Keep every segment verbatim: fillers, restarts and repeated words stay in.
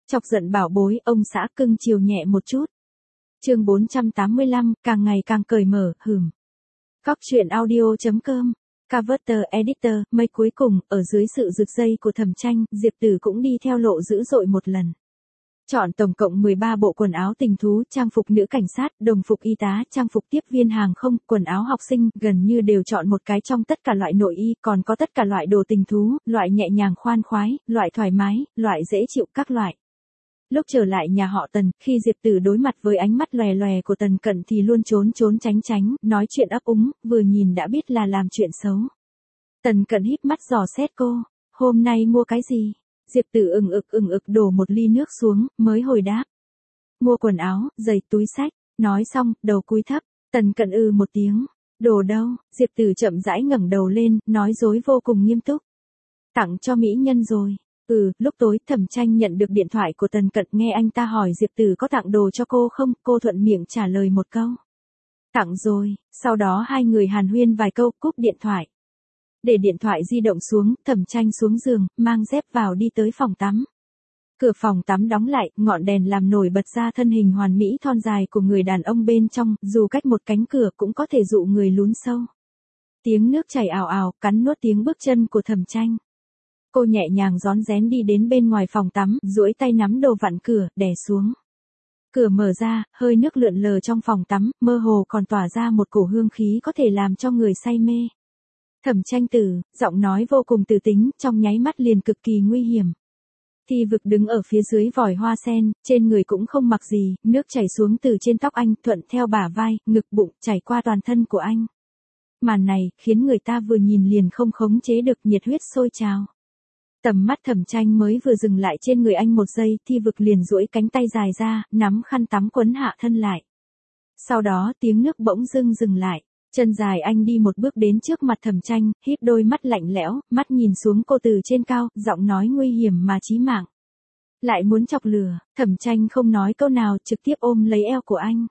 Chọc giận bảo bối, ông xã cưng chiều nhẹ một chút. Chương bốn trăm tám mươi lăm, càng ngày càng cởi mở, hừm. Cóc truyện audio chấm com. Cover Editor, mây cuối cùng, ở dưới sự rực dây của Thẩm Tranh, Diệp Tử cũng đi theo lộ dữ dội một lần. Chọn tổng cộng mười ba bộ quần áo tình thú, trang phục nữ cảnh sát, đồng phục y tá, trang phục tiếp viên hàng không, quần áo học sinh, gần như đều chọn một cái trong tất cả loại nội y, còn có tất cả loại đồ tình thú, loại nhẹ nhàng khoan khoái, loại thoải mái, loại dễ chịu, các loại. Lúc trở lại nhà họ Tần, khi Diệp Tử đối mặt với ánh mắt lòe lòe của Tần Cận thì luôn trốn trốn tránh tránh, nói chuyện ấp úng, vừa nhìn đã biết là làm chuyện xấu. Tần Cận híp mắt dò xét cô, hôm nay mua cái gì? Diệp Tử ừng ực ừng ực đổ một ly nước xuống, mới hồi đáp. Mua quần áo, giày, túi xách, nói xong, đầu cúi thấp, Tần Cận ư một tiếng, đồ đâu? Diệp Tử chậm rãi ngẩng đầu lên, nói dối vô cùng nghiêm túc. Tặng cho mỹ nhân rồi. Ừ, lúc tối Thẩm Tranh nhận được điện thoại của Tần Cận, nghe anh ta hỏi Diệp Tử có tặng đồ cho cô không, cô thuận miệng trả lời một câu. Tặng rồi, sau đó hai người hàn huyên vài câu, cúp điện thoại. Để điện thoại di động xuống, Thẩm Tranh xuống giường, mang dép vào đi tới phòng tắm. Cửa phòng tắm đóng lại, ngọn đèn làm nổi bật ra thân hình hoàn mỹ thon dài của người đàn ông bên trong, dù cách một cánh cửa cũng có thể dụ người lún sâu. Tiếng nước chảy ào ào, cắn nuốt tiếng bước chân của Thẩm Tranh. Cô nhẹ nhàng rón rén đi đến bên ngoài phòng tắm, duỗi tay nắm đồ vặn cửa, đè xuống. Cửa mở ra, hơi nước lượn lờ trong phòng tắm, mơ hồ còn tỏa ra một cổ hương khí có thể làm cho người say mê. Thẩm Tranh Tử, giọng nói vô cùng từ tính, trong nháy mắt liền cực kỳ nguy hiểm. Thi Vực đứng ở phía dưới vòi hoa sen, trên người cũng không mặc gì, nước chảy xuống từ trên tóc anh, thuận theo bả vai, ngực bụng, chảy qua toàn thân của anh. Màn này, khiến người ta vừa nhìn liền không khống chế được nhiệt huyết sôi trào. Tầm mắt Thẩm Tranh mới vừa dừng lại trên người anh một giây, Thi Vực liền duỗi cánh tay dài ra, nắm khăn tắm quấn hạ thân lại. Sau đó tiếng nước bỗng dưng dừng lại, chân dài anh đi một bước đến trước mặt Thẩm Tranh, híp đôi mắt lạnh lẽo, mắt nhìn xuống cô từ trên cao, giọng nói nguy hiểm mà chí mạng. Lại muốn chọc lửa, Thẩm Tranh không nói câu nào, trực tiếp ôm lấy eo của anh.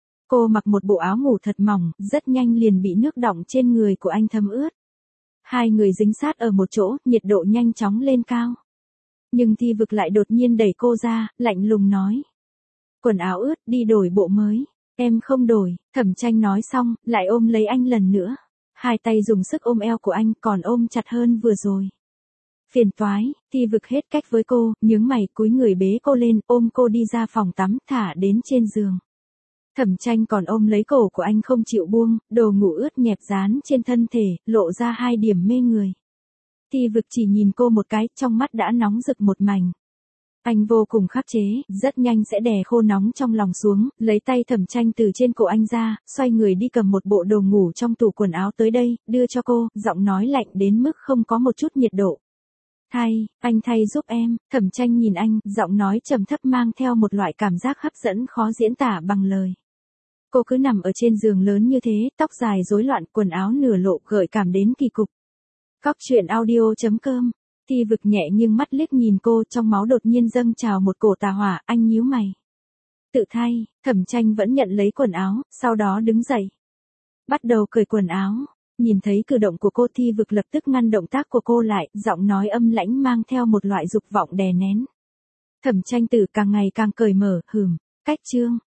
Cô mặc một bộ áo ngủ thật mỏng, rất nhanh liền bị nước đọng trên người của anh thấm ướt. Hai người dính sát ở một chỗ, nhiệt độ nhanh chóng lên cao. Nhưng Thi Vực lại đột nhiên đẩy cô ra, lạnh lùng nói. Quần áo ướt, đi đổi bộ mới. Em không đổi, Thẩm Tranh nói xong, lại ôm lấy anh lần nữa. Hai tay dùng sức ôm eo của anh, còn ôm chặt hơn vừa rồi. Phiền toái, Thi Vực hết cách với cô, nhướng mày, cúi người bế cô lên, ôm cô đi ra phòng tắm, thả đến trên giường. Thẩm Tranh còn ôm lấy cổ của anh không chịu buông, đồ ngủ ướt nhẹp dán trên thân thể, lộ ra hai điểm mê người. Thi Vực chỉ nhìn cô một cái, trong mắt đã nóng rực một mảnh. Anh vô cùng khắc chế, rất nhanh sẽ đè khô nóng trong lòng xuống, lấy tay Thẩm Tranh từ trên cổ anh ra, xoay người đi cầm một bộ đồ ngủ trong tủ quần áo tới đây, đưa cho cô, giọng nói lạnh đến mức không có một chút nhiệt độ. Thay, anh thay giúp em. Thẩm Tranh nhìn anh, giọng nói trầm thấp mang theo một loại cảm giác hấp dẫn khó diễn tả bằng lời. Cô cứ nằm ở trên giường lớn như thế, tóc dài rối loạn, quần áo nửa lộ, gợi cảm đến kỳ cục. Cóc truyện audio chấm com. Thi Vực nhẹ nghiêng mắt liếc nhìn cô, trong máu đột nhiên dâng trào một cổ tà hỏa, anh nhíu mày. Tự thay, Thẩm Tranh vẫn nhận lấy quần áo, sau đó đứng dậy. Bắt đầu cởi quần áo, nhìn thấy cử động của cô, Thi Vực lập tức ngăn động tác của cô lại, giọng nói âm lãnh mang theo một loại dục vọng đè nén. Thẩm Tranh Tử càng ngày càng cởi mở, hừm, cách chương.